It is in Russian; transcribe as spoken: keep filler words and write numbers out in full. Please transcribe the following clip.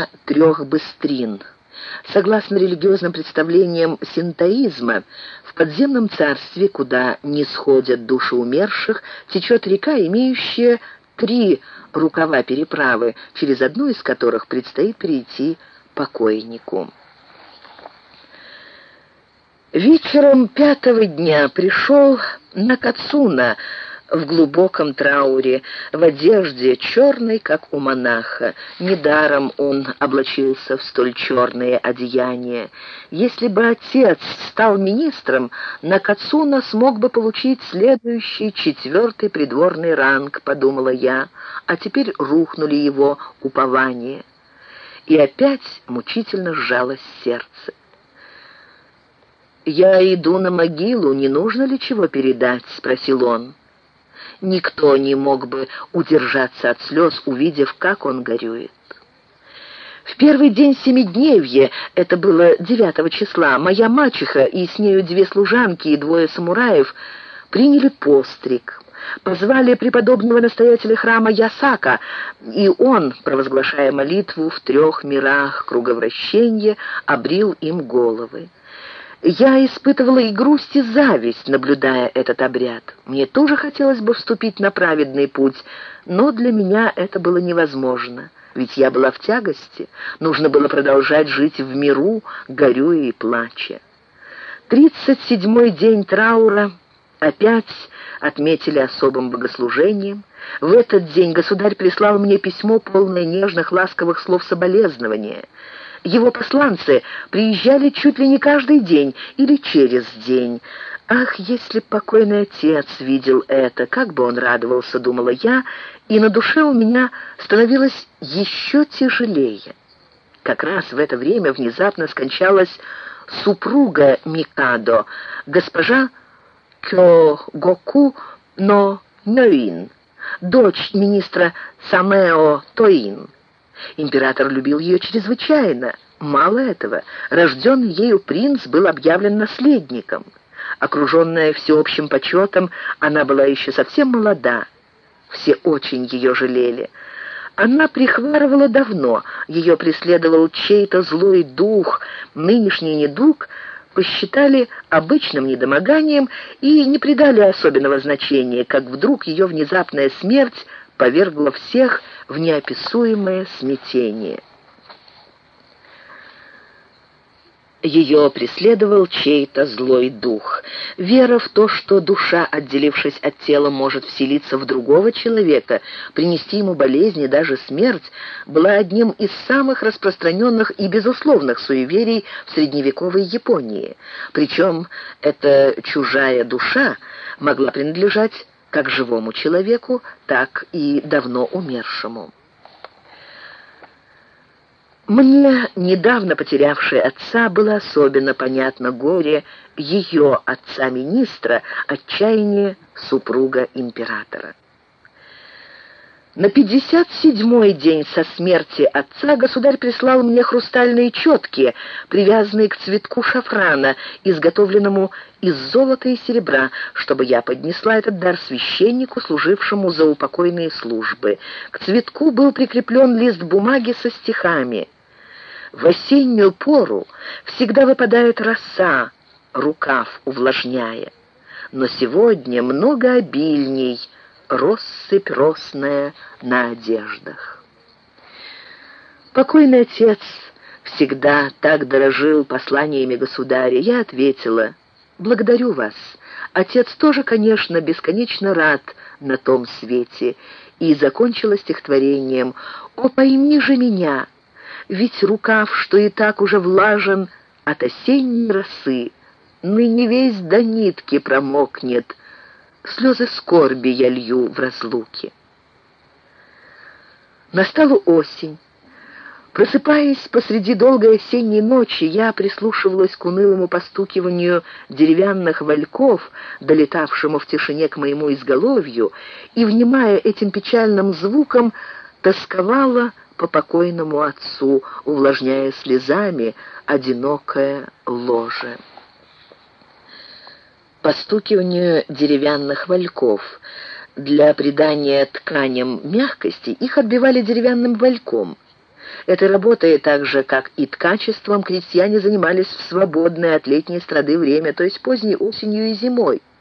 была трех быстрин. Согласно религиозным представлениям синтоизма, в подземном царстве, куда не сходят души умерших, течет река, имеющая три рукава переправы, через одну из которых предстоит перейти покойнику. Вечером пятого дня пришел Накацуна в глубоком трауре, в одежде черной, как у монаха. Недаром он облачился в столь черные одеяния. Если бы отец стал министром, Накацуна смог бы получить следующий, четвертый придворный ранг, подумала я, а теперь рухнули его упования. И опять мучительно сжалось сердце. «Я иду на могилу, не нужно ли чего передать?» — спросил он. Никто не мог бы удержаться от слез, увидев, как он горюет. В первый день Семидневья, это было девятого числа, моя мачеха и с нею две служанки и двое самураев приняли постриг. Позвали преподобного настоятеля храма Ясака, и он, провозглашая молитву в трех мирах круговращенья, обрил им головы. Я испытывала и грусть, и зависть, наблюдая этот обряд. Мне тоже хотелось бы вступить на праведный путь, но для меня это было невозможно, ведь я была в тягости, нужно было продолжать жить в миру, горюя и плача. Тридцать седьмой день траура опять отметили особым богослужением. В этот день государь прислал мне письмо, полное нежных, ласковых слов соболезнования. Его посланцы приезжали чуть ли не каждый день или через день. Ах, если б покойный отец видел это, как бы он радовался, думала я, и на душе у меня становилось еще тяжелее. Как раз в это время внезапно скончалась супруга Микадо, госпожа Кёгоку но Нёин, дочь министра Самео Тоин. Император любил ее чрезвычайно. Мало этого, рожденный ею принц был объявлен наследником. Окруженная всеобщим почетом, она была еще совсем молода. Все очень ее жалели. Она прихварывала давно, ее преследовал чей-то злой дух. Нынешний недуг посчитали обычным недомоганием и не придали особенного значения, как вдруг ее внезапная смерть повергла всех в неописуемое смятение. Ее преследовал чей-то злой дух. Вера в то, что душа, отделившись от тела, может вселиться в другого человека, принести ему болезни, даже смерть, была одним из самых распространенных и безусловных суеверий в средневековой Японии. Причем эта чужая душа могла принадлежать как живому человеку, так и давно умершему. Мне, недавно потерявшей отца, было особенно понятно горе ее отца-министра, отчаяние супруга императора. На пятьдесят седьмой день со смерти отца государь прислал мне хрустальные четки, привязанные к цветку шафрана, изготовленному из золота и серебра, чтобы я поднесла этот дар священнику, служившему за упокойные службы. К цветку был прикреплен лист бумаги со стихами. В осеннюю пору всегда выпадает роса, рукав увлажняя, но сегодня много обильней россыпь росная на одеждах. Покойный отец всегда так дорожил посланиями государя. Я ответила: «Благодарю вас. Отец тоже, конечно, бесконечно рад на том свете», и закончила стихотворением: «О, пойми же меня, ведь рукав, что и так уже влажен от осенней росы, ныне весь до нитки промокнет, слезы скорби я лью в разлуке». Настала осень. Просыпаясь посреди долгой осенней ночи, я прислушивалась к унылому постукиванию деревянных вальков, долетавшему в тишине к моему изголовью, и, внимая этим печальным звуком, тосковала по покойному отцу, увлажняя слезами одинокое ложе. Постукиванию деревянных вальков. Для придания тканям мягкости их отбивали деревянным вальком. Этой работой, так же как и ткачеством, крестьяне занимались в свободное от летней страды время, то есть поздней осенью и зимой.